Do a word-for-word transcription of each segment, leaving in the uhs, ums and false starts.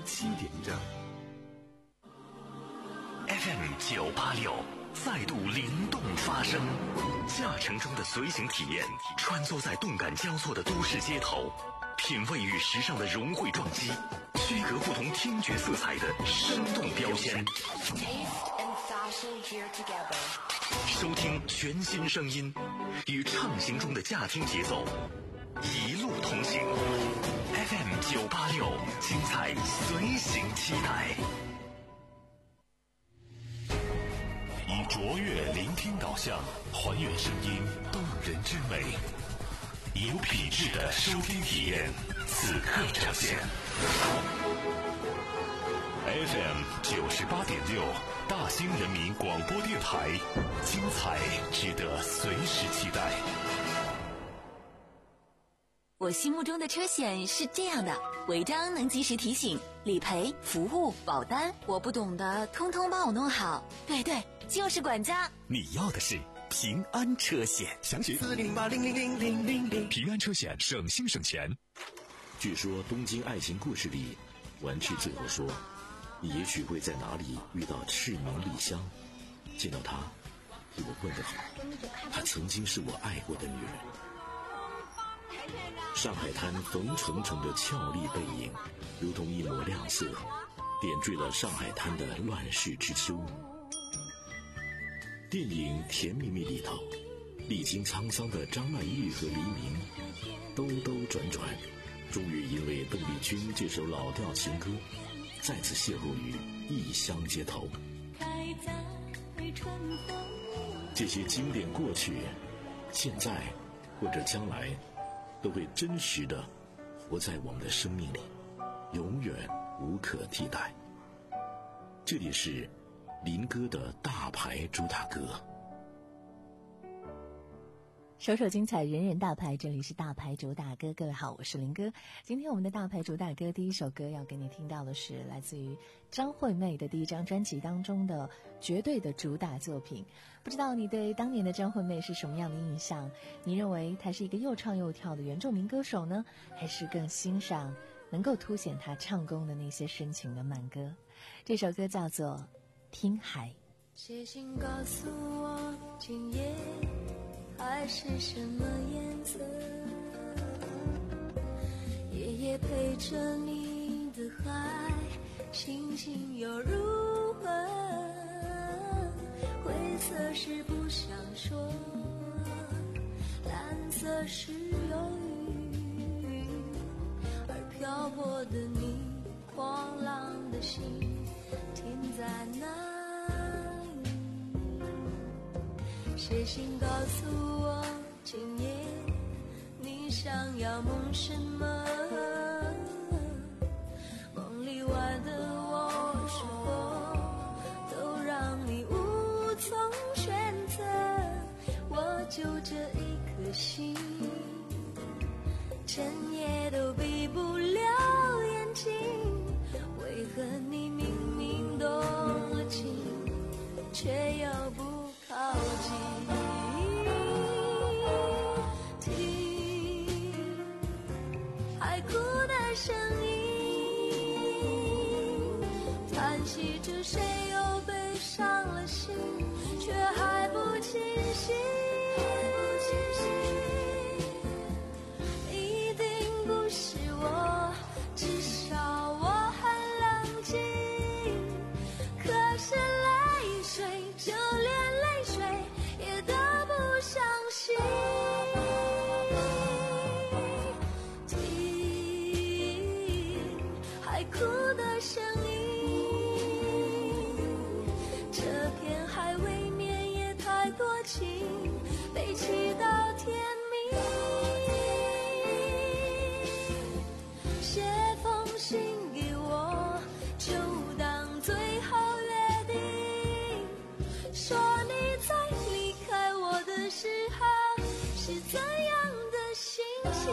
七点整。F M 九八六再度灵动发声，驾乘中的随行体验，穿梭在动感交错的都市街头，品味与时尚的融汇撞击，区隔不同听觉色彩的生动标签。收听全新声音，与畅行中的驾听节奏，一路同行。F M 九八六，精彩随行期待。以卓越聆听导向，还原声音动人之美，有品质的收听体验，此刻呈现。F M 九十八点六，大兴人民广播电台，精彩值得随时期待。 我心目中的车险是这样的：违章能及时提醒，理赔、服务、保单，我不懂的通通帮我弄好。对对，就是管家。 你要的是平安车险，详询四零八零零零零零零。平安车险，省心省钱。 据说《东京爱情故事》里，完治最后说，你也许会在哪里遇到赤名丽香，见到她，替我问得好，她曾经是我爱过的女人。上海滩冯程程的俏丽背影，如同一抹亮色，点缀了上海滩的乱世之秋。电影《甜蜜蜜》里头，历经沧桑的张曼玉和黎明，兜兜转转，终于因为邓丽君这首老调情歌，再次邂逅于异乡街头。这些经典过去，现在或者将来，都会真实的活在我们的生命里，永远无可替代。这里是林哥的大牌主打歌。 首首精彩，人人大牌，这里是大牌主打歌。各位好，我是林哥。今天我们的大牌主打歌第一首歌要给你听到的是来自于张惠妹的第一张专辑当中的绝对的主打作品。不知道你对当年的张惠妹是什么样的印象？你认为她是一个又唱又跳的原住民歌手呢，还是更欣赏能够凸显她唱功的那些深情的慢歌？这首歌叫做听海。 写信告诉我今夜海是什么颜色，夜夜陪着你的海，星星又如何？灰色是不想说，蓝色是忧郁，而漂泊的你，狂浪的心停在哪？写信告诉我今夜你想要梦什么，梦里外的我是否都让你无从选择，我就这一颗心整夜都闭不了眼睛，为何你明明动了情却又不靠近？听海哭的声音，叹息着谁又悲伤了心，却还不清醒。一定不是我，至少我很冷静，可是泪水就连泪水也都不相信。听海哭的声音，这片海未免也太多情，悲泣到天明。写封信给我，就当最后约定，说你在离开我的时候是怎样的心情。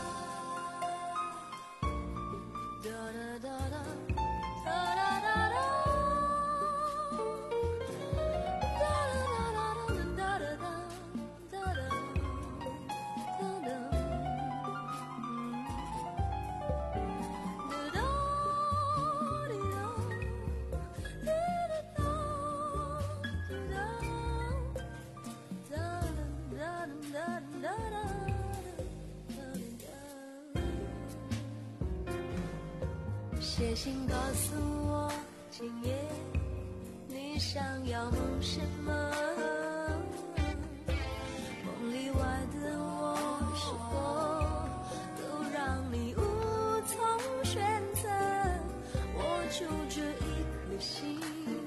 哒哒哒哒哒哒哒哒。 写信告诉我，今夜你想要梦什么？梦里外的我，是否都让你无从选择？我就这一颗心，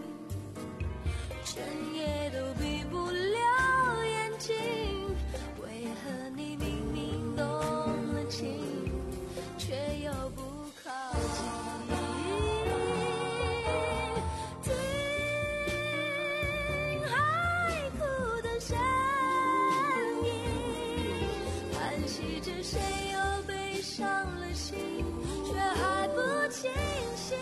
整夜都闭不了眼睛。为何你明明动了情，却又不靠近？谁又悲伤了心，却还不清醒，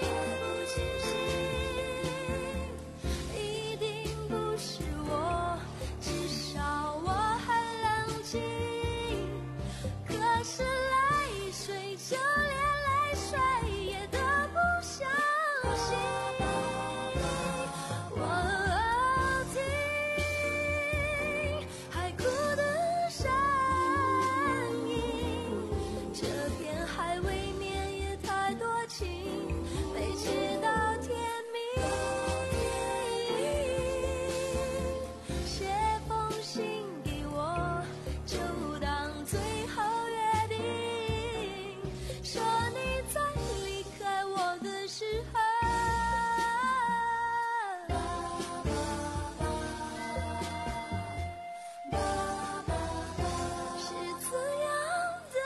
一定不是我，至少我很冷静。可是泪水，就连泪水也都不相信。我听海哭的声音，这片海未免也太多情，被切到天明。写封信给我，就当最后约定，说你在离开我的时候，是怎样的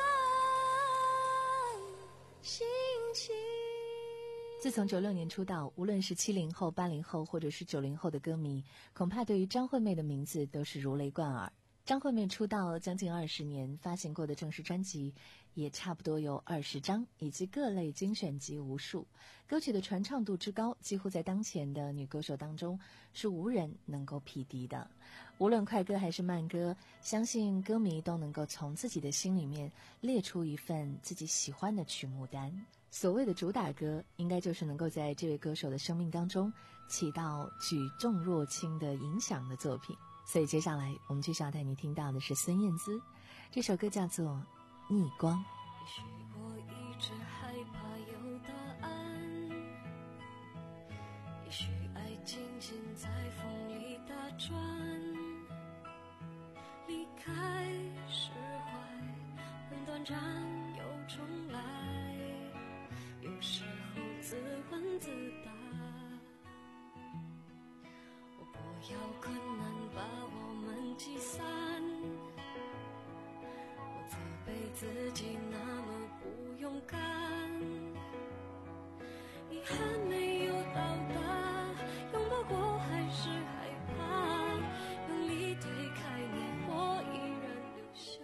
心情？ 自从九六年出道，无论是七零后、八零后，或者是九零后的歌迷，恐怕对于张惠妹的名字都是如雷贯耳。张惠妹出道将近二十年，发行过的正式专辑也差不多有二十张，以及各类精选集无数。歌曲的传唱度之高，几乎在当前的女歌手当中是无人能够匹敌的。无论快歌还是慢歌，相信歌迷都能够从自己的心里面列出一份自己喜欢的曲目单。所谓的主打歌，应该就是能够在这位歌手的生命当中起到举重若轻的影响的作品。所以接下来我们继续要带你听到的是孙燕姿，这首歌叫做《逆光》。 也许我一直害怕有答案，也许爱静静在风里打转，离开释怀很短暂又重来，有时候自问自答，我不要困难把我们击散，我责备自己那么不勇敢，遗憾没有到达，拥抱过还是害怕，用力推开你，我依然留下。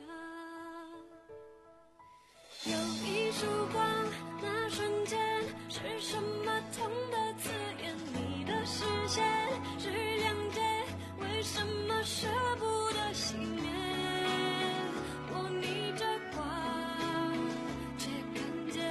有一束光，那瞬间是什么痛的刺眼？你的视线是谅解，为什么舍不得熄灭？我逆着光，却看见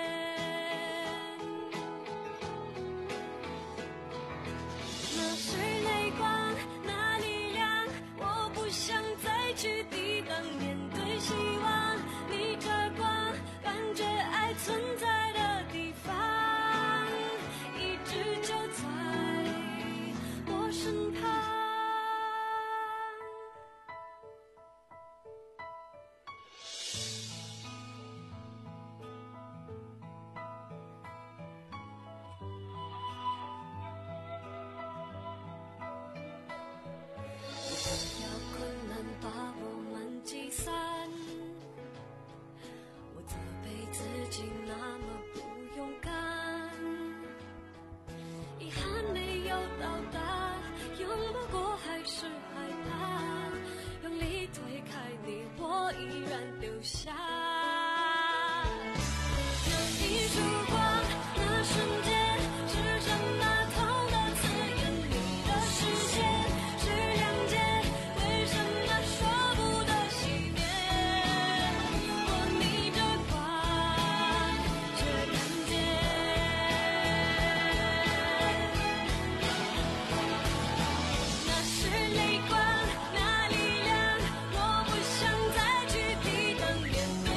那是泪光，那力量，我不想再去抵挡，面对希望，逆着光，感觉爱存在的地方，一直就在我身旁。不要困难把我们击散，我责备自己那么不勇敢，遗憾没有到达，拥抱过还是害怕，用力推开你，我依然留下。有一束光，那瞬间是什么痛的刺眼？你的视线是谅解，为什么说不得熄灭？我逆着光，却看见那是泪光，那力量，我不想再去抵挡，面对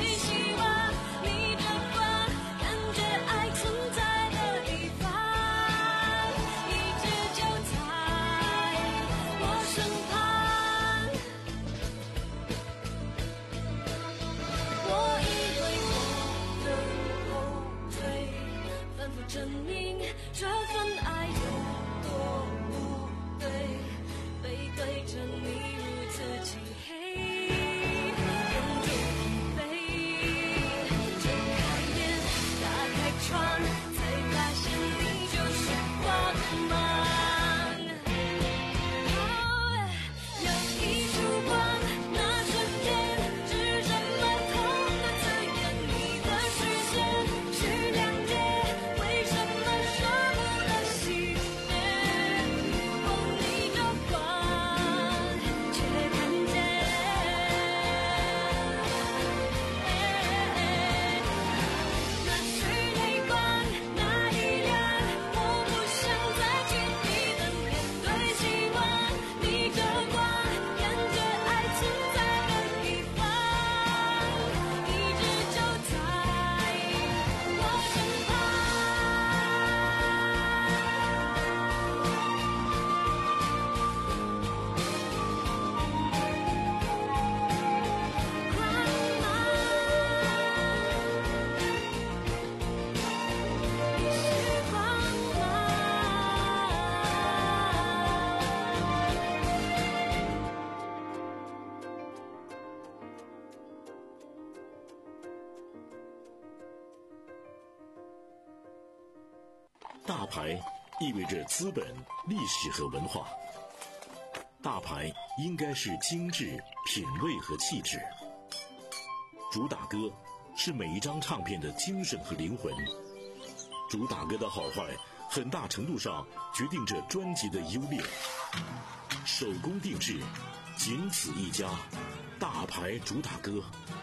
大牌意味着资本、历史和文化。大牌应该是精致、品味和气质。主打歌是每一张唱片的精神和灵魂。主打歌的好坏，很大程度上决定着专辑的优劣。手工定制，仅此一家，大牌主打歌。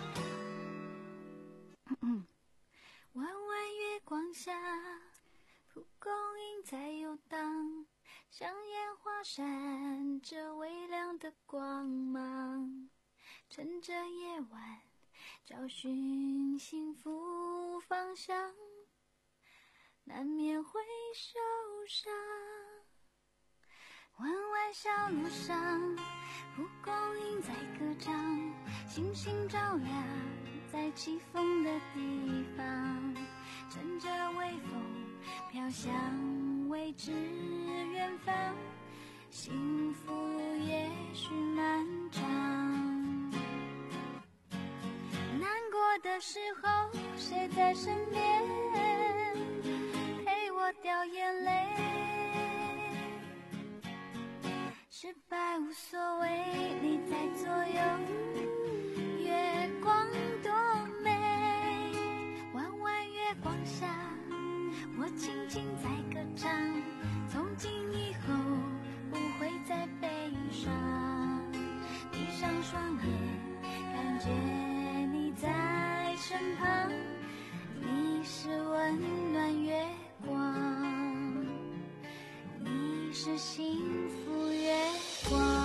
弯弯月光下，蒲公英在游荡，像烟花闪着微亮的光芒，趁着夜晚找寻幸福方向，难免会受伤。弯弯小路上，蒲公英在歌唱，星星照亮在起风的地方，乘着微风飘向未知远方，幸福也许漫长。难过的时候，谁在身边陪我掉眼泪？失败无所谓，你在左右，月光多美。弯弯月光下，我轻轻在歌唱，从今以后不会再悲伤。闭上双眼，感觉你在身旁，你是温暖月光，你是幸福月光。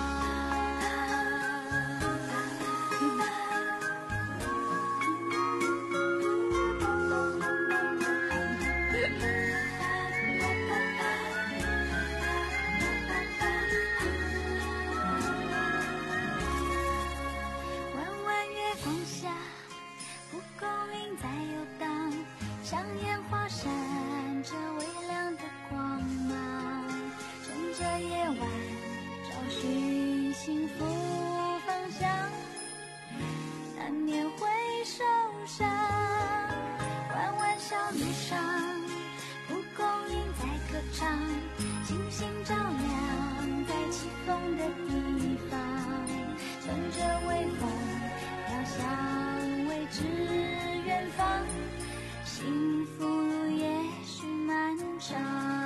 弯弯月光下，蒲公英在游荡，像烟花闪着微亮的光芒，趁着夜晚找寻幸福方向，难免会受伤。弯弯小路上，蒲公英在歌唱，星星照亮在起风的地方，乘着微风飘向未知远方，幸福也许漫长。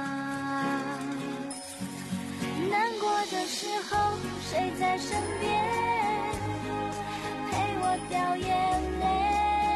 难过的时候，谁在身边陪我掉眼泪？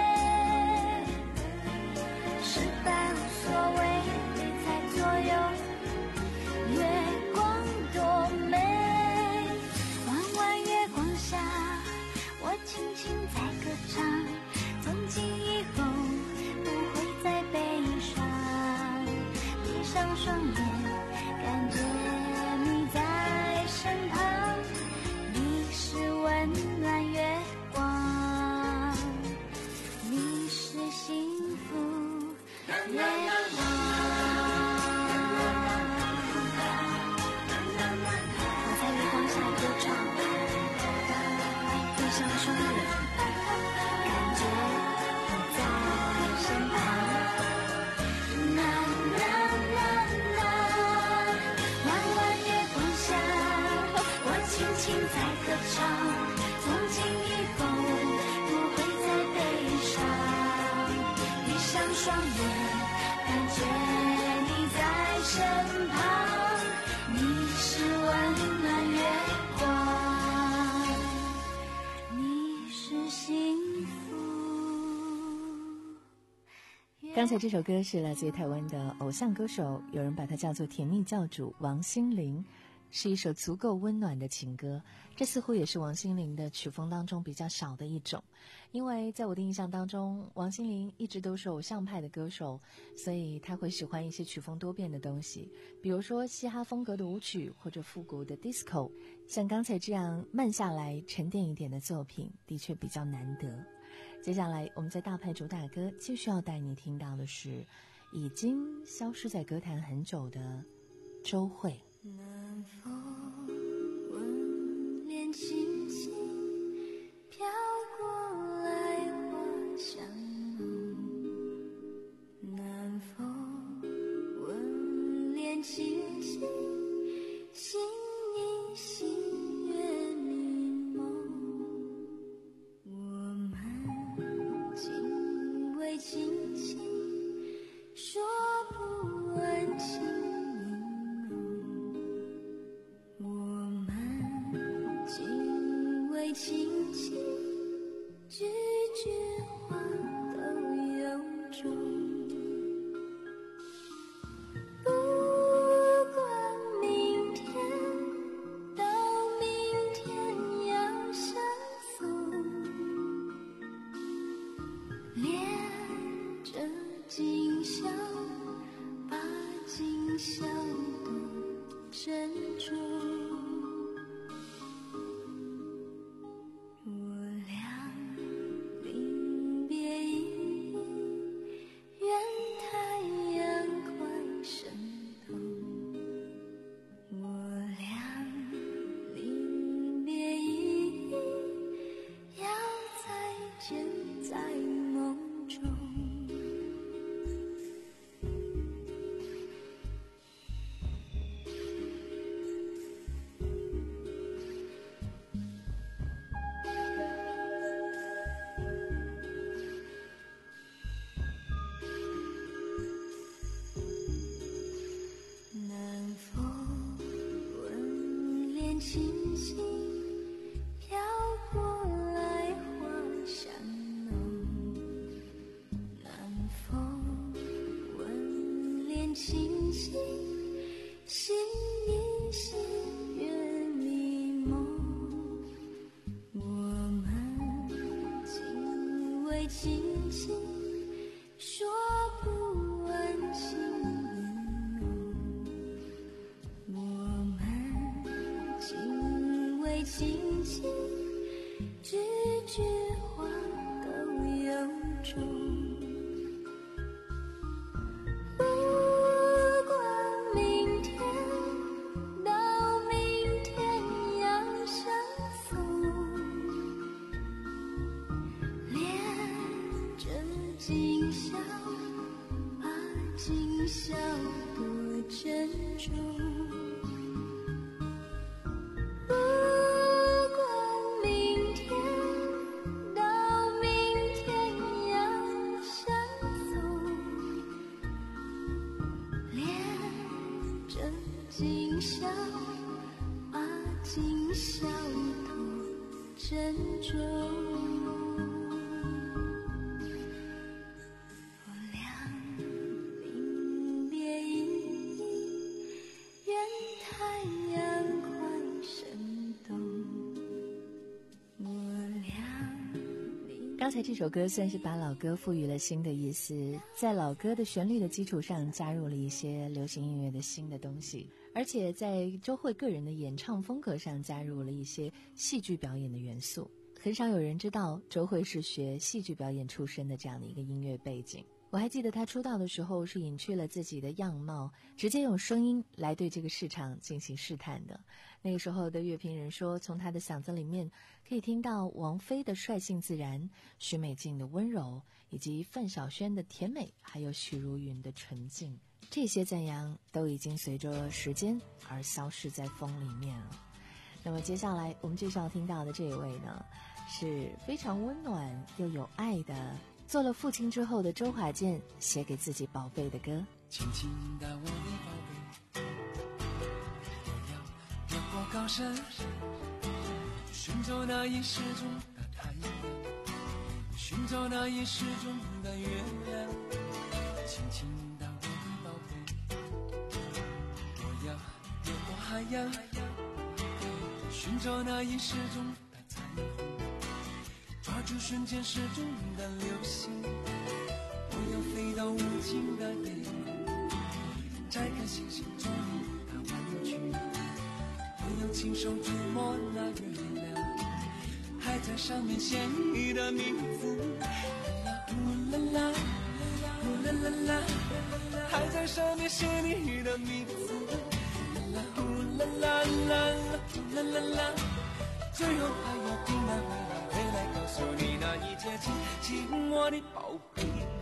失败无所谓，你在左右，月光多美。弯弯月光下，我轻轻在歌唱，从今以后不会再悲伤。闭上双眼，感觉你在身旁，你是温暖月光，你是幸福月光。我在月光下歌唱，闭上双眼，感觉你在身旁。啦啦啦啦，弯弯月光下，我轻轻在歌唱，从今以后不会再悲伤。闭上双眼，感觉你在身旁，你是温暖月光，你是幸福。 刚才这首歌是来自于台湾的偶像歌手，有人把它叫做甜蜜教主王心凌，是一首足够温暖的情歌。这似乎也是王心凌的曲风当中比较少的一种，因为在我的印象当中，王心凌一直都是偶像派的歌手，所以她会喜欢一些曲风多变的东西，比如说嘻哈风格的舞曲或者复古的 disco。 像刚才这样慢下来沉淀一点的作品的确比较难得。接下来我们在大牌主打歌继续要带你听到的是已经消失在歌坛很久的周蕙。 南风吻脸轻轻飘过来花香浓，南风吻见在梦中。南风吻脸轻轻飘过来，花香浓。南风吻脸轻轻，心依稀月迷蒙。我们紧偎亲亲，说不完情意浓。我们紧偎亲亲，句句话都由衷。不管明天到明天要相送，恋着今宵，把今宵多珍重。不管明天到明天要相送，恋着今宵，把今宵多珍重。我俩临别依依，愿太阳快升东。我俩临刚才这首歌算是把老歌赋予了新的意思，在老歌的旋律的基础上加入了一些流行音乐的新的东西，而且在周蕙个人的演唱风格上加入了一些戏剧表演的元素。很少有人知道周蕙是学戏剧表演出身的这样的一个音乐背景。我还记得她出道的时候是隐去了自己的样貌，直接用声音来对这个市场进行试探的。那个时候的乐评人说，从她的嗓子里面可以听到王菲的率性自然，许美静的温柔，以及范晓萱的甜美，还有许茹芸的纯净。这些赞扬都已经随着时间而消逝在风里面了。那么接下来我们介绍听到的这一位呢，是非常温暖又有爱的，做了父亲之后的周华健写给自己宝贝的歌。 轻轻的我的宝贝，我要越过高山，寻找那已失踪的太阳，寻找那已失踪的月亮。轻轻的我的宝贝，我要越过海洋，寻找那已失踪的彩虹，抓住瞬间失踪的流星。我要飞到无尽的夜空，摘看星星中的弯曲。我要亲手触摸那月亮，还在上面写你的名字。呼啦啦，呼啦啦啦，还在上面写你的名字。呼啦啦啦，呼啦啦啦，最后还要平安回来，回来告诉你那一切，亲亲我的宝贝。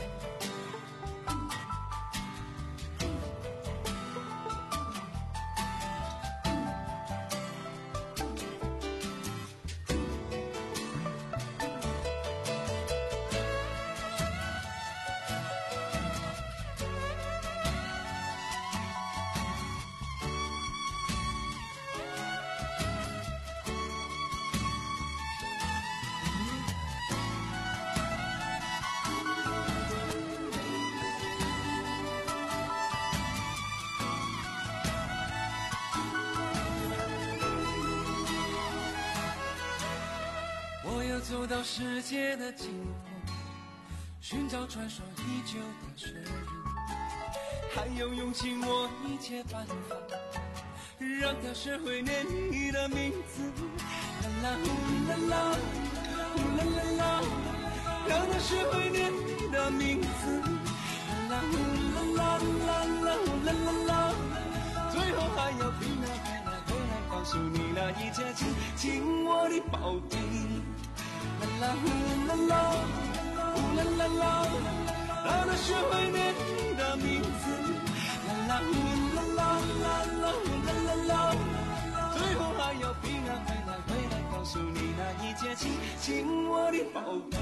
走到世界的尽头，寻找传说已久的雪人，还有勇气我一切办法，让他学会念你的名字。啦啦呼啦啦，呼啦啦啦，让他学会念你的名字。啦啦呼啦啦啦啦，呼啦啦啦，最后还要平安回来，回来告诉你那一切，亲亲我的宝贝。啦啦呼啦啦啦，呜啦啦啦，让他学会念你的名字，啦啦呜啦啦啦啦呜啦啦啦，最后还要平安回来回来告诉你那一切，亲亲我的宝贝。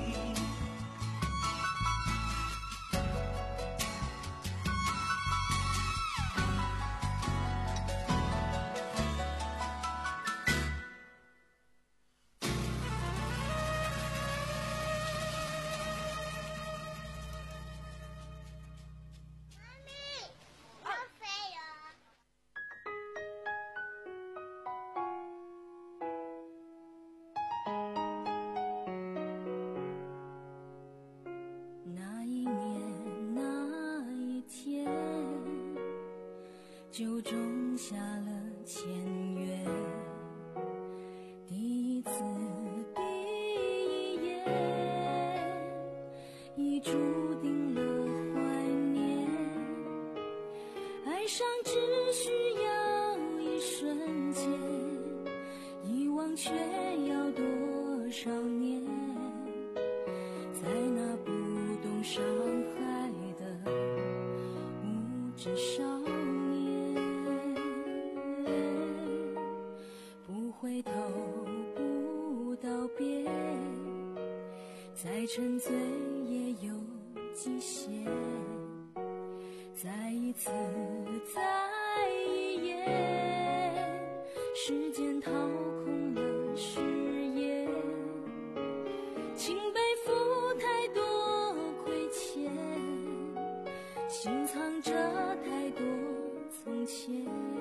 就种下了签约，第一次第一夜，已注定了怀念。爱上只需要一瞬间，遗忘却要多少年？在那不懂伤害的无知少年，不回头不道别，再沉醉也有极限，再一次再一夜，时间掏空了誓言，请背负太多亏欠，心藏着太多从前，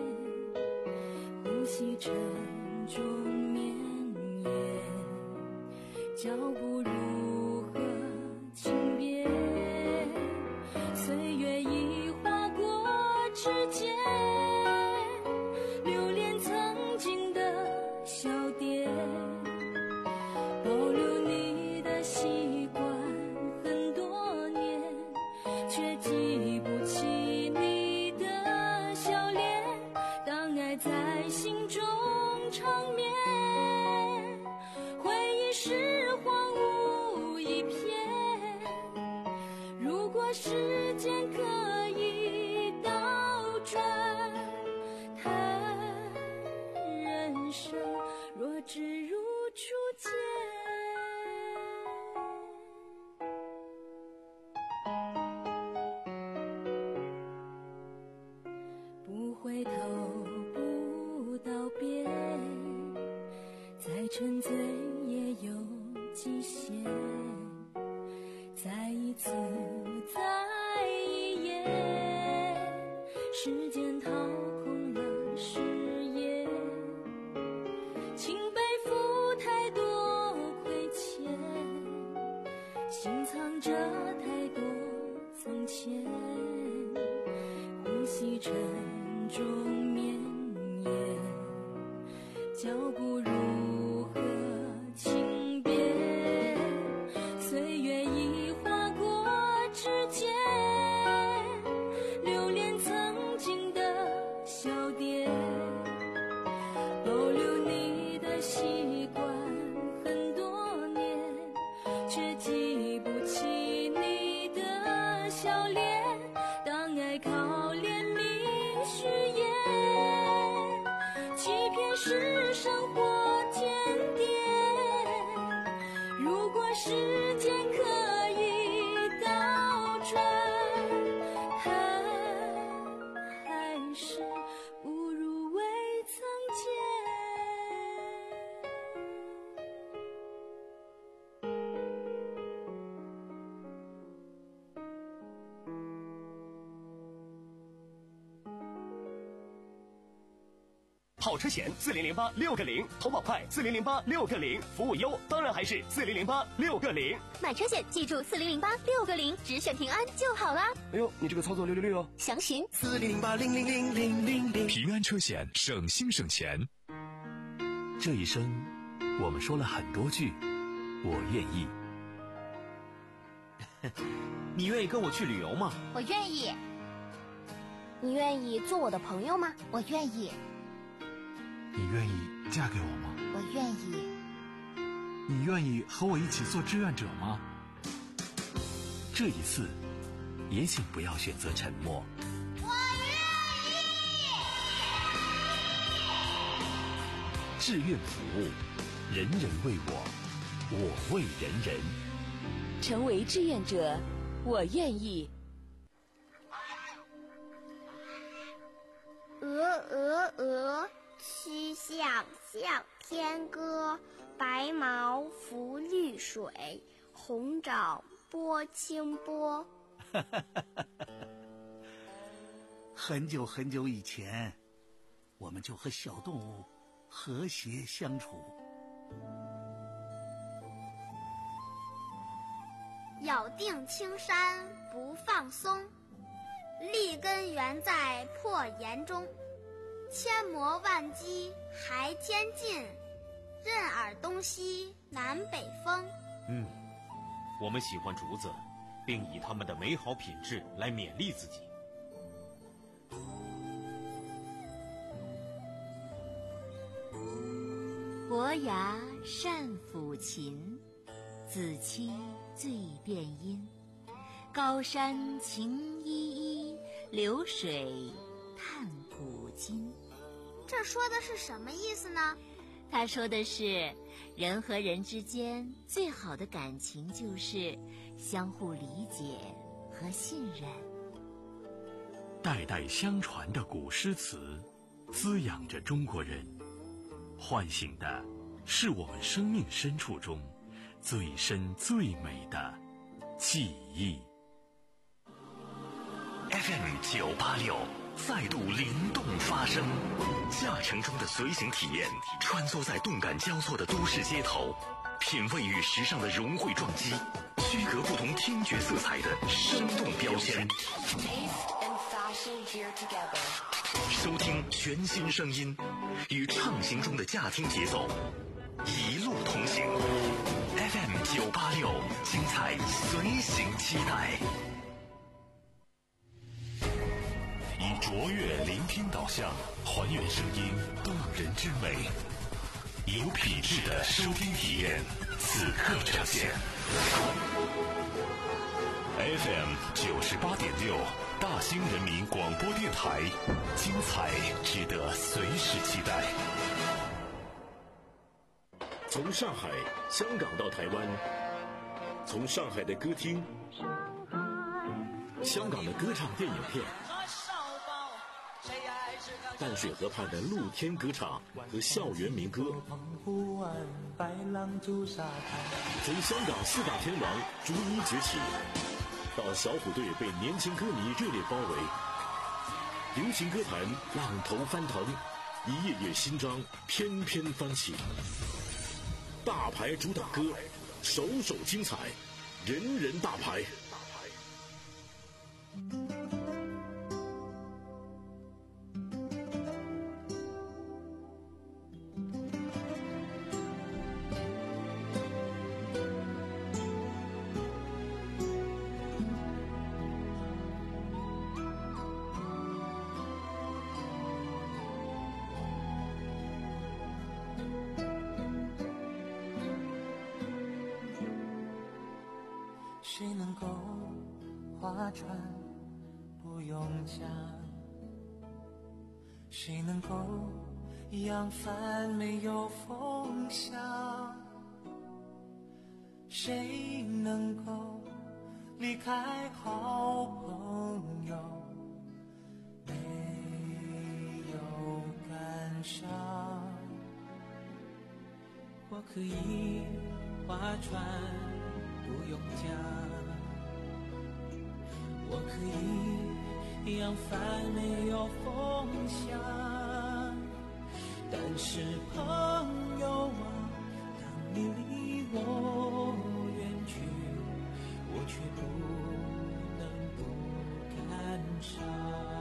呼吸沉重绵延，脚步如何轻便，岁月已划过指尖，留恋曾经的小店，保留你的习惯很多年，却记不起你的笑脸。当爱在心中长眠，回忆是荒芜一片。如果时间可以倒转，谈人生若只如初见。不回头不道别，再沉醉也有极限，再一次再一夜，时间掏空了誓言，请背负太多亏欠，心藏着太多从前，呼吸沉重绵延，脚步如何轻便，岁月已划过指尖，留恋曾经的小店，保留你的习惯很多年，却记不起你的笑脸。当爱考验你誓言，欺骗是生活检点。如果时间可以倒转，谈还是不如未曾见。 跑车险四零零八六个零，投保快四零零八六个零，服务优当然还是四零零八六个零。 买车险记住四零零八六个零，只选平安就好啦。 哎呦，你这个操作六六六哦！ 详询四零零八零零零零零零。 平安车险，省心省钱。这一生，我们说了很多句“我愿意”。 你愿意跟我去旅游吗？ 我愿意。你愿意做我的朋友吗？我愿意。 你愿意嫁给我吗？ 我愿意。 你愿意和我一起做志愿者吗？ 这一次，也请不要选择沉默。 我愿意。 志愿服务，人人为我，我为人人。 成为志愿者，我愿意。 鹅鹅鹅，曲项向天歌。白毛浮绿水，红掌拨清波。 很久很久以前，我们就和小动物和谐相处。 咬定青山不放松，立根原在破岩中。千磨万击还坚劲，任尔东西南北风。 嗯，我们喜欢竹子，并以它们的美好品质来勉励自己。 伯牙善抚琴，子期醉辨音。高山晴依依，流水叹古今。 这说的是什么意思呢？ 他说的是，人和人之间最好的感情就是相互理解和信任。 代代相传的古诗词，滋养着中国人，唤醒的是我们生命深处中最深最美的记忆。F M 九八六再度灵动发声，驾乘中的随行体验，穿梭在动感交错的都市街头，品味与时尚的融汇撞击，区隔不同听觉色彩的生动标签。收听全新声音，与畅行中的驾听节奏，一路同行。F M 九八六，精彩随行期待。以卓越聆听导向，还原声音动人之美，有品质的收听体验，此刻呈现。F M 九十八点六，大兴人民广播电台，精彩值得随时期待。 从上海、香港到台湾，从上海的歌厅、香港的歌唱电影片，淡水河畔的露天歌唱和校园民歌，从香港四大天王逐一崛起，到小虎队被年轻歌迷热烈包围，流行歌坛浪头翻腾，一页页新章翩翩翻起。大牌主打歌，首首精彩，人人大牌。 谁能够划船不用桨？谁能够扬帆没有风向？谁能够离开好朋友没有感伤？我可以划船不用桨，我可以扬帆没有风向，但是朋友啊，当你离我远去，我却不能不感伤。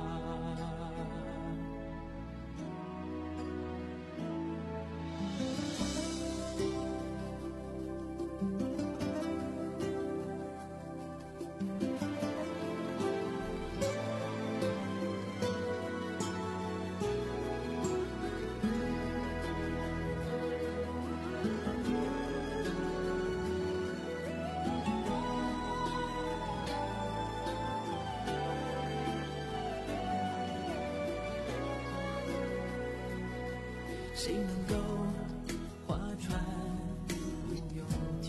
谁能够划船游江？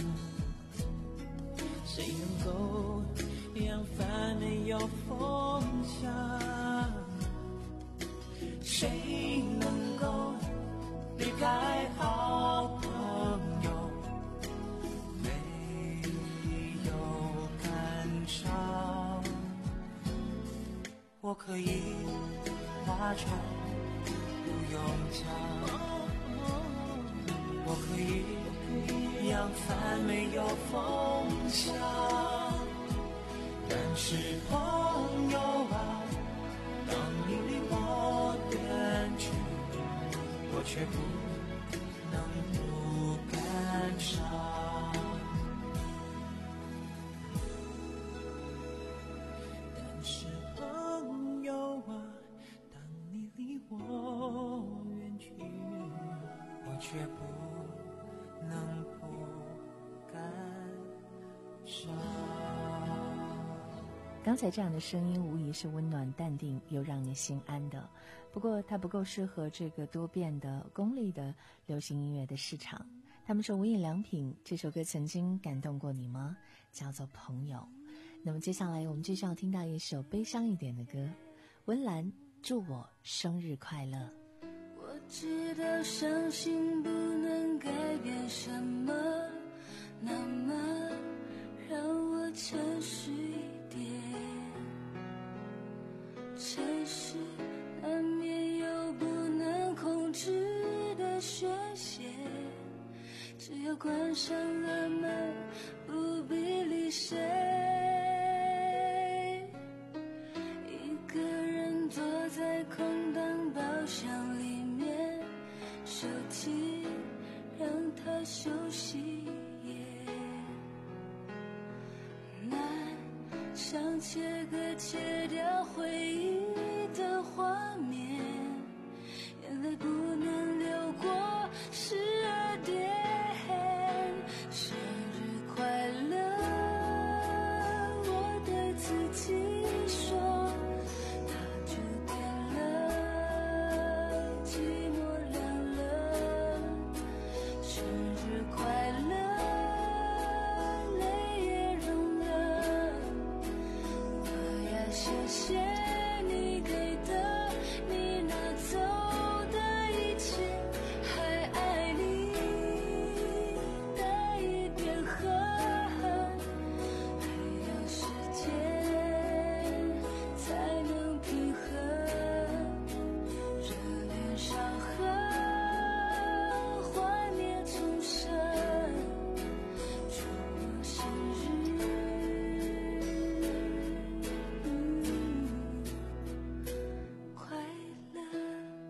谁能够扬帆没有风向？谁能够离开好朋友没有感伤？我可以划船游江，我可以扬帆没有风向，但是朋友啊，当你离我远去，我却不能不感伤。但是朋友啊，当你离我远去，我却不能不感伤。 刚才这样的声音无疑是温暖淡定又让人心安的，不过它不够适合这个多变的功利的流行音乐的市场。他们说无印良品这首歌曾经感动过你吗？叫做朋友。那么接下来我们继续要听到一首悲伤一点的歌，温岚祝我生日快乐。 我知道伤心不能改变什么，那么让我诚实一点。城市难免有不能控制的宣泄，只要关上了门，不必理谁。一个人坐在空荡包厢里面，手机让它休息也难，想切割切掉回忆的画面，眼泪不能流过十二点。生日快乐，我对自己说，它注定了寂寞凉了。生日快乐，泪也融了。我要谢谢你给的，你拿走的一切，还爱你带一点恨，还要时间才能平衡热恋伤痕，幻灭重生。祝我生日快乐。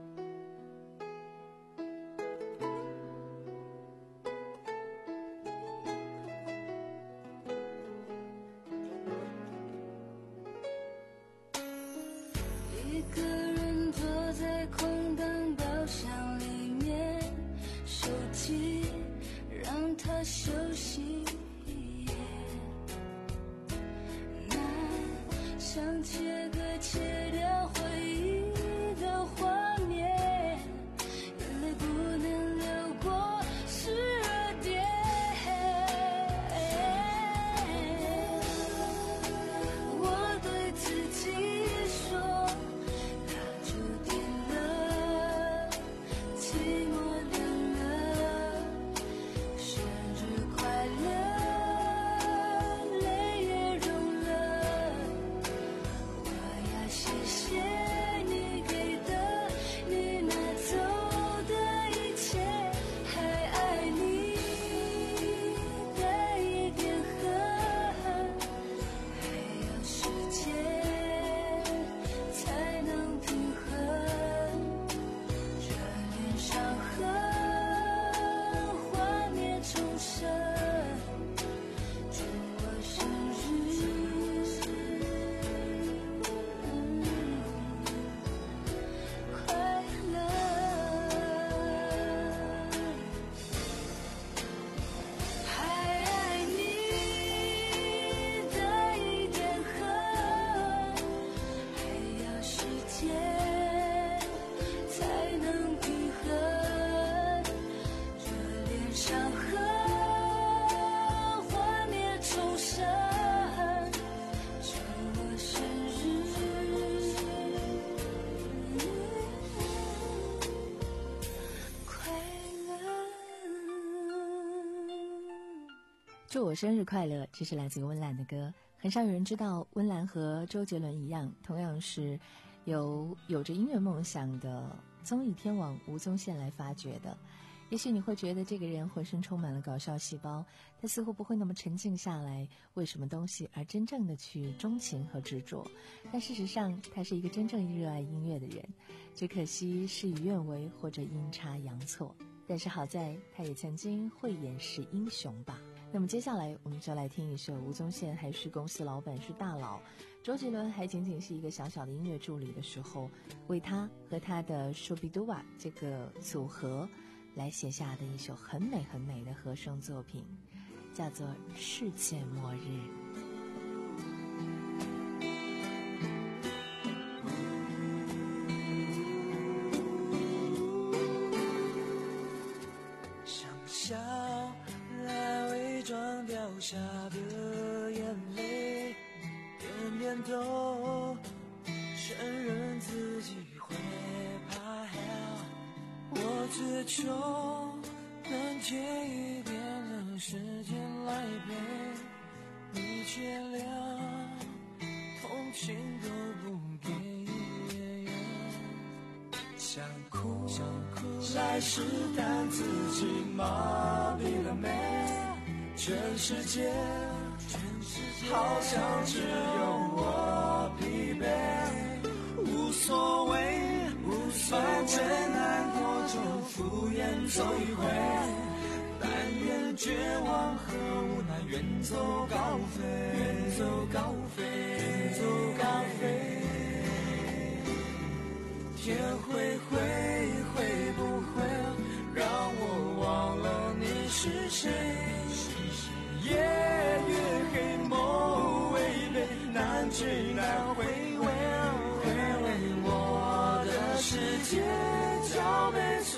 一个人坐在空荡包厢里面，手机让它休息也难，想切割切掉回忆的画面，眼泪不能流过十二点。我对自己说，它注定了寂寞凉了。生日快乐，泪也融了。我要谢祝我生日快乐，这是来自温岚的歌。很少有人知道，温岚和周杰伦一样，同样是由有着音乐梦想的综艺天王吴宗宪来发掘的。也许你会觉得这个人浑身充满了搞笑细胞，他似乎不会那么沉静下来，为什么东西而真正的去钟情和执着。但事实上，他是一个真正热爱音乐的人，只可惜事与愿违或者阴差阳错。但是好在他也曾经慧眼识英雄吧。那么接下来我们就来听一首吴宗宪还是公司老板是大佬，周杰伦还仅仅是一个小小的音乐助理的时候，为他和他的 Shubiduwa 这个组合来写下的一首很美很美的和声作品，叫做《世界末日》。 想笑来伪装掉下的眼泪，点点头，承认自己会怕黑。我只求能借一点的时间来陪你，却连同情都不给。想哭想哭来试探自己麻痹了没，全世界好像只有我疲惫，无所谓反正难过就敷衍走一回，但愿绝望和无奈远走高飞，远走高飞，远走高飞。天会灰会不会让我忘了你是谁，夜越黑梦微微难追难回味，回味我的世界早被摧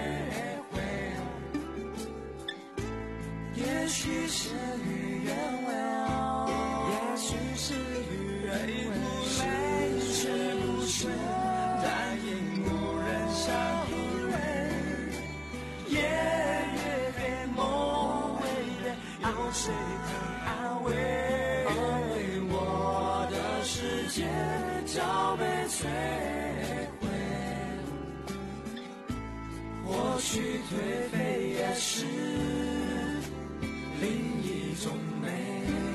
毁。也许是与愿违，也许是与愿违，是不是但因无人相依偎，夜越黑梦微微有谁肯安慰，我的世界早被摧毁。或许颓废也是另一种美。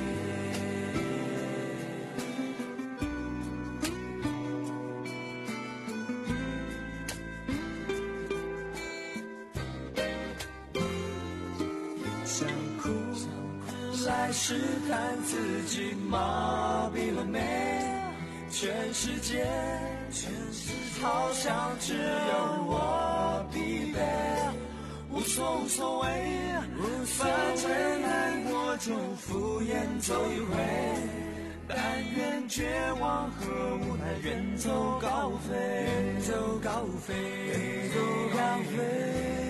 想哭来试探自己麻痹了没，全世界好像只有我疲惫，无所无所谓，反正难过就敷衍走一回，但愿绝望和无奈远走高飞，远走高飞，远走高飞。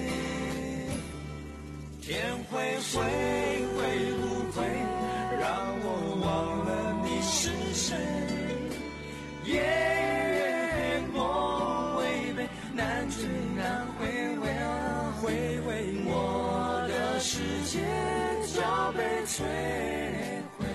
天会灰会不会让我忘了你是谁，夜越梦微微难追难回味，回味我的世界早被摧毁。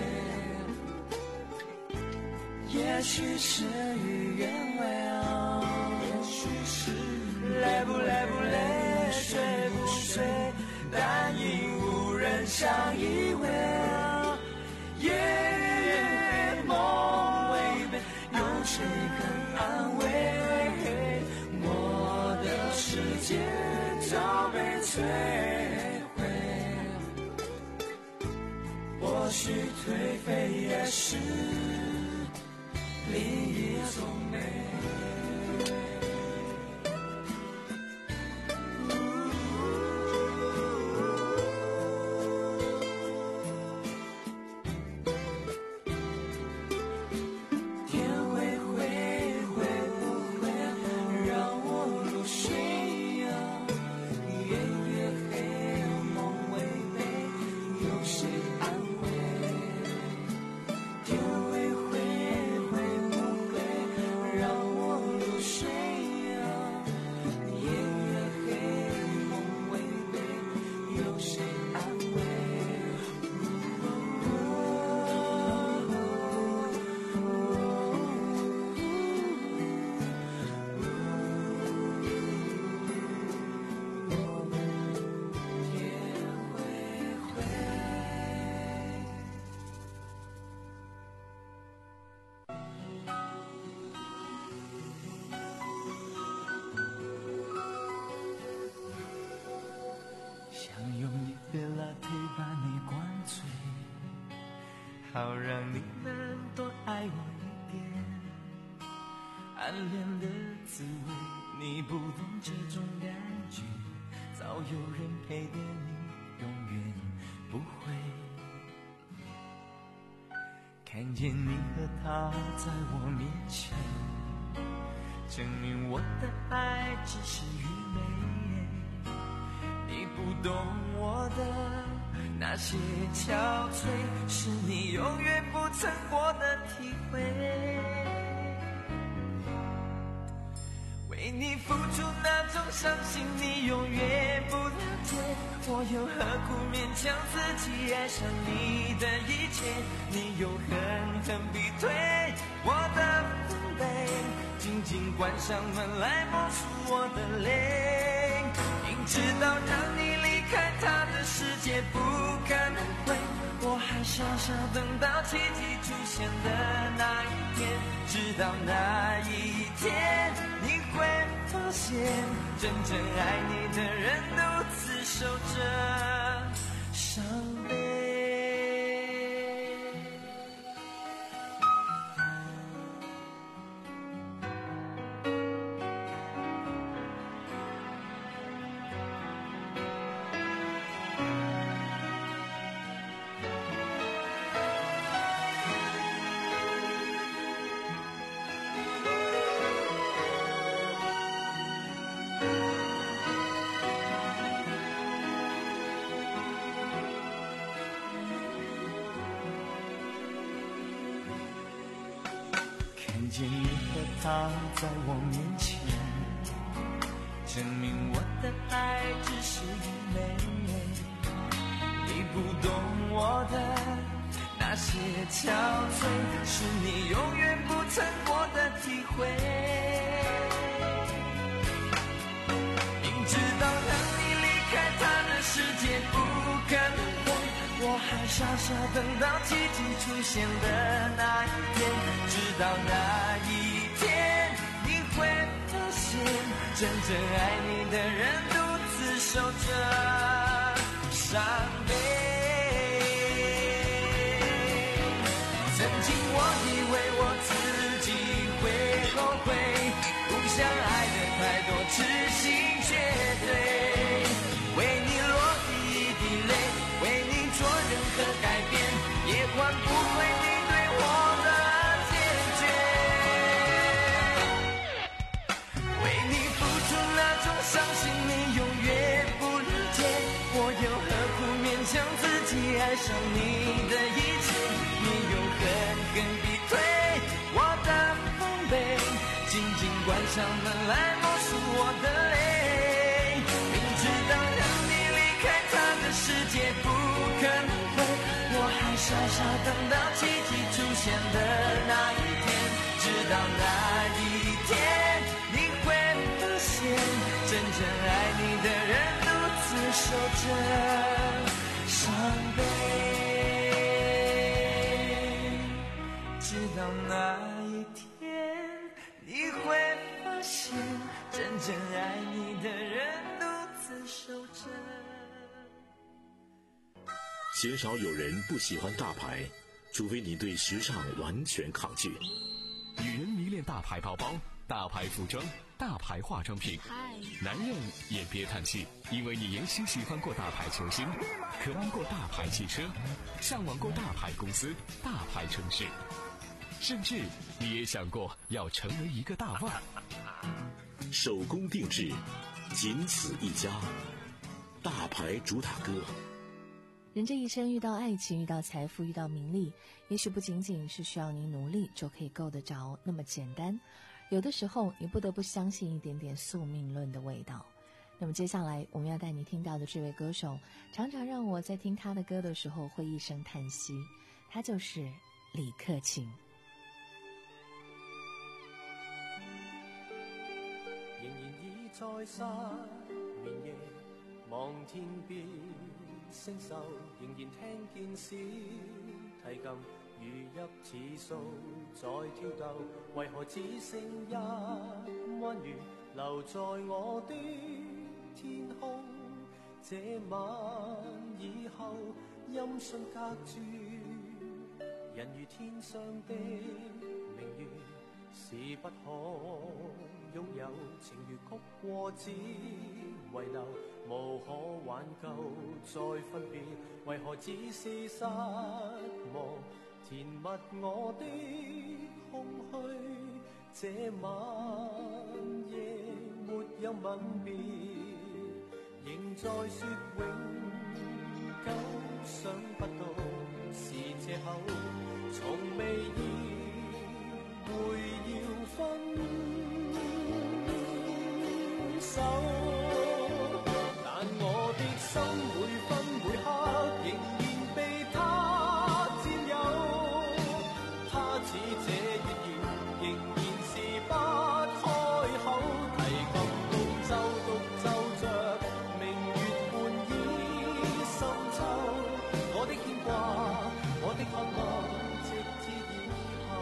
也许是与愿违，也许是累不累不累，睡不睡，但因无人相依偎，夜越梦微微有谁肯安慰，我的世界早被摧毁。或许颓废也是另一种美。让我好让你能多爱我一点。暗恋的滋味你不懂这种感觉，早有人陪的你永远不会。看见你和他在我面前，证明我的爱只是愚昧。你不懂我的那些憔悴，是你永远不曾过的体会。为你付出那种伤心你永远不了解，我又何苦勉强自己爱上你的一切。你又狠狠逼退我的防备，紧紧关上门来默数我的泪。明知道让你离开他的世界不可能会，我还傻傻等到奇迹出现的那一天。直到那一天你会发现，真正爱你的人独自守着伤悲。看见你和他在我面前，证明我的爱只是愚昧。你不懂我的那些憔悴，是你永远不曾过的体会。明知道让你离开他的世界不可能会，我还傻傻等到奇迹出现的那一天。直到那一天你会发现，真正爱你的人独自守着伤悲。曾经我以为我自己会后悔，不想爱的太多，痴心绝对。为你落第一滴泪，为你做任何改变，也换不回你对我的坚决。为你付出那种伤心你永远不了解，我又何苦勉强自己爱上你的一切。你又狠狠逼退我的防备，紧紧关上门来默数我的泪。明知道让你离开他的世界不可能会，我还傻傻等到奇迹出现的那一天。直到那一天你会发现，真正爱你的人独自守着伤悲。直到那一天你会发现，真正爱你的人独自守着。 鲜少有人不喜欢大牌，除非你对时尚完全抗拒。 女人迷恋大牌包包、大牌服装、大牌化妆品，男人也别叹气，因为你也许喜欢过大牌球星，渴望过大牌汽车，向往过大牌公司、大牌城市，甚至你也想过要成为一个大腕。 手工定制，仅此一家，大牌主打歌。 人这一生遇到爱情，遇到财富，遇到名利，也许不仅仅是需要你努力就可以够得着那么简单，有的时候你不得不相信一点点宿命论的味道。那么接下来我们要带你听到的这位歌手，常常让我在听他的歌的时候会一声叹息，他就是李克勤。 仍然已在失眠夜望天邊星宿，仍然聽見小提琴如泣似訴在跳動，為何只剩一彎月留在我的天空？這晚以後音訊隔絕， 人如天上的明月，是不可拥有，情如曲過只遺留，無可挽救再分別，為何只是失望？填密我的空虛，這晚夜沒有吻別，仍在說永久，想不到是借口，從未意會要分手，但我的心每分每刻仍然被他佔有，他似這月兒仍然是不開口，提琴獨奏獨奏着明月半倚深秋，我的牽掛我的渴望直至以後。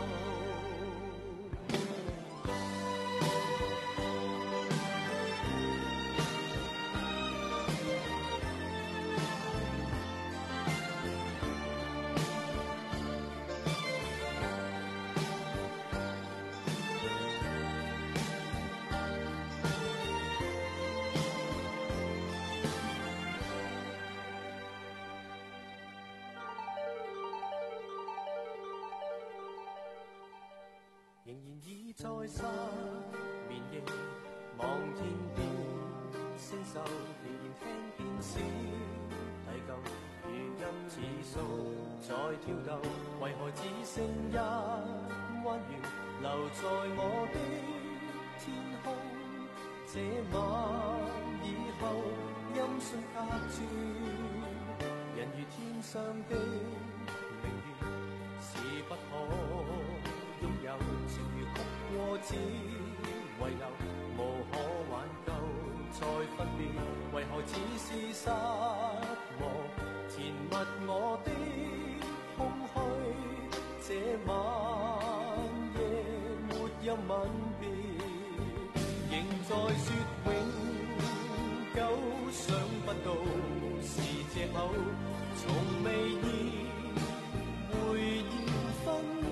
仍然倚在失眠夜，望天邊星宿，仍然聽見小提琴，餘音似訴在跳動，為何只剩一彎月留在我的天空？這晚以後音訊隔絕，人如天上的明月，是不可擁有，情如曲過只遺留，無可挽救再分別，為何只是失望？填密我的空虛，這晚夜沒有吻別，仍在說永久，想不到是借口，從未意會要分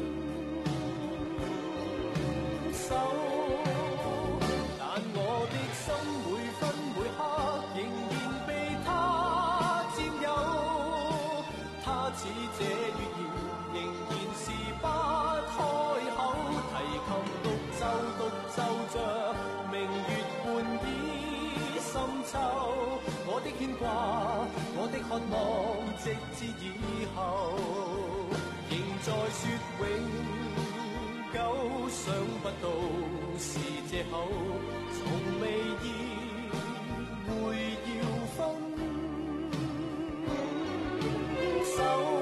手，但我的心每分每刻仍然被他佔有，他似這月兒仍然是不開口，提琴獨奏獨奏着明月半倚深秋，我的牽掛我的渴望直至以後，仍在說永久，想不到是借口，從未意會要分手，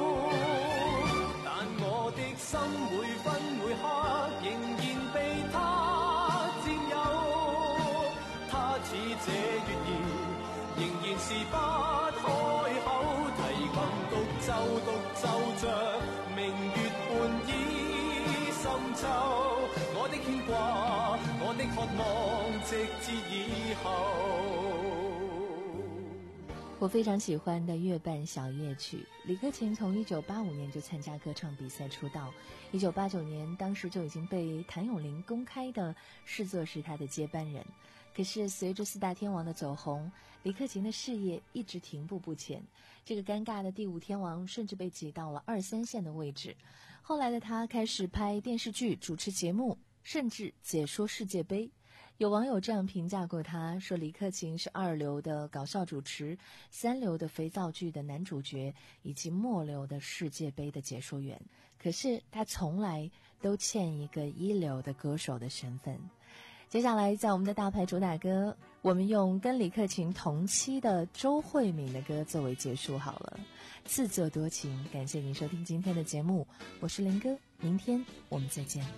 但我的心每分每刻仍然被他佔有，他似這月兒仍然是不開口，提琴獨奏獨奏着明月半倚深秋，我的牽掛我的渴望直至以後。 我非常喜欢的《月半小夜曲》，李克勤从一九八五年就参加歌唱比赛出道，一九八九年当时就已经被谭咏麟公开的视作是他的接班人。可是随着四大天王的走红，李克勤的事业一直停步不前，这个尴尬的第五天王甚至被挤到了二三线的位置。后来的他开始拍电视剧、主持节目，甚至解说世界杯。有网友这样评价过他，说李克勤是二流的搞笑主持，三流的肥皂剧的男主角，以及末流的世界杯的解说员。可是他从来都欠一个一流的歌手的身份。接下来在我们的大牌主打歌，我们用跟李克勤同期的周慧敏的歌作为结束好了。自作多情，感谢您收听今天的节目，我是林哥，明天我们再见。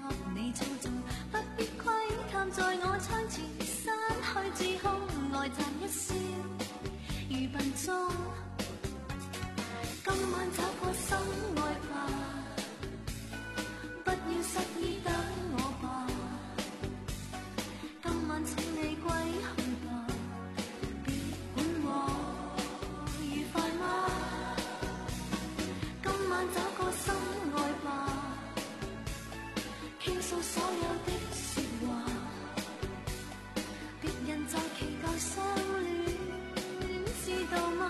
在我窗前，散去自控，呆站。 晚找個心愛吧，不要失意等我吧，今晚請你歸去吧，別管我愉快嗎？今晚找個心愛吧，傾訴所有的說話，別人在期待相戀，知道嗎？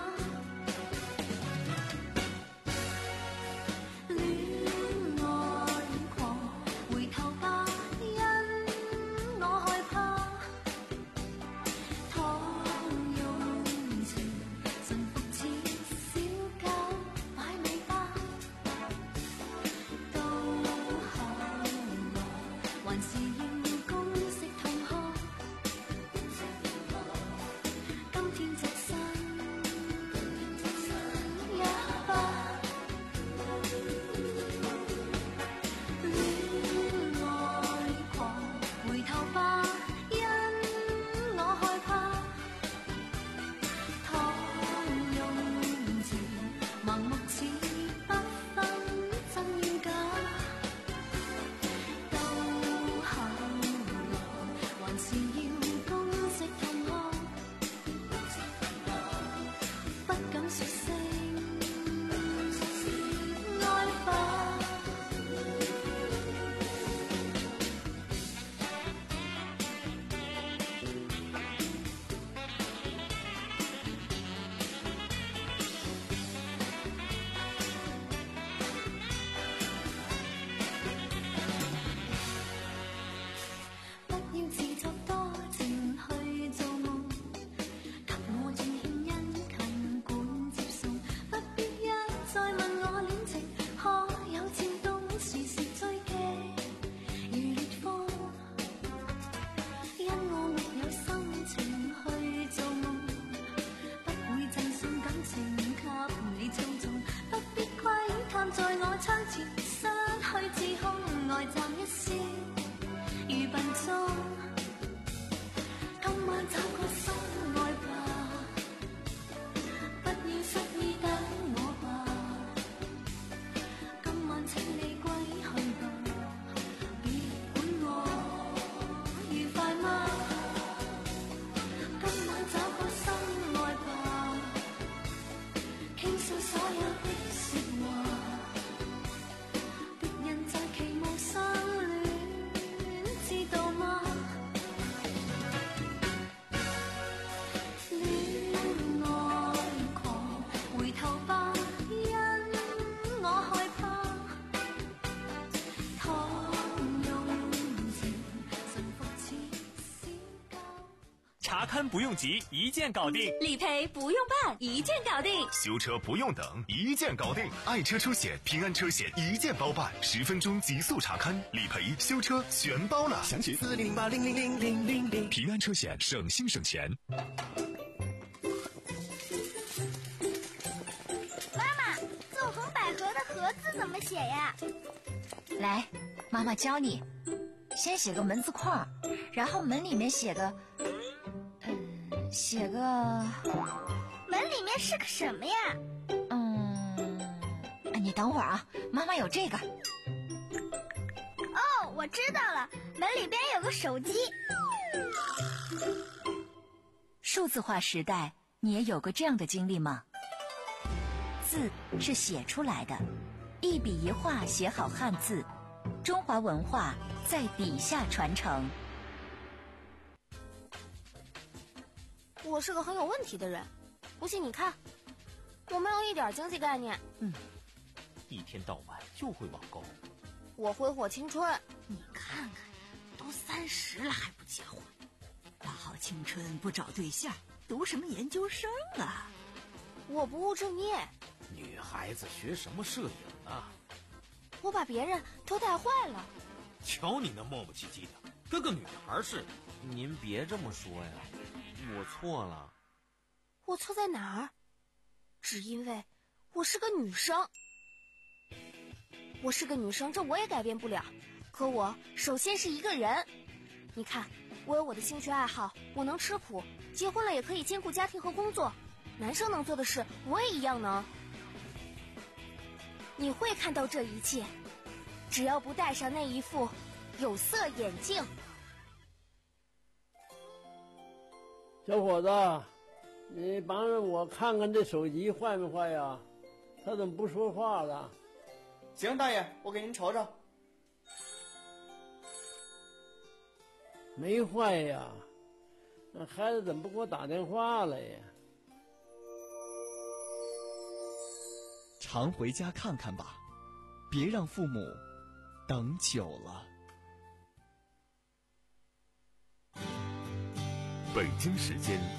查勘不用急，一键搞定； 理赔不用办，一键搞定； 修车不用等，一键搞定。爱车车险、平安车险一键包办，十分钟极速查勘、理赔、修车全包了。详情四零零八零零零零零零。平安车险，省心省钱。 妈妈，纵横捭阖的阖字怎么写呀？ 来，妈妈教你。先写个门字框，然后门里面写个。写个门里面是个什么呀？ 嗯，你等会儿啊，妈妈有这个。 哦，我知道了，门里边有个手机。 数字化时代，你也有过这样的经历吗？字是写出来的，一笔一画写好汉字，中华文化在笔下传承。 我是个很有问题的人，不信你看，我没有一点经济概念。 嗯，一天到晚就会网购。 我挥霍青春。 你看看，都三十了还不结婚，大好青春不找对象，读什么研究生啊？ 我不务正业。 女孩子学什么摄影啊？ 我把别人都带坏了。 瞧你那磨磨唧唧的，跟个女孩似的。 您别这么说呀，我错了。 我错在哪儿？只因为我是个女生。我是个女生，这我也改变不了。可我首先是一个人。你看，我有我的兴趣爱好，我能吃苦，结婚了也可以兼顾家庭和工作。男生能做的事，我也一样能。 你会看到这一切，只要不戴上那一副有色眼镜。 小伙子，你帮着我看看这手机坏没坏呀？他怎么不说话了？ 行，大爷，我给您瞅瞅。 没坏呀，那孩子怎么不给我打电话了呀？ 常回家看看吧，别让父母等久了。 北京时间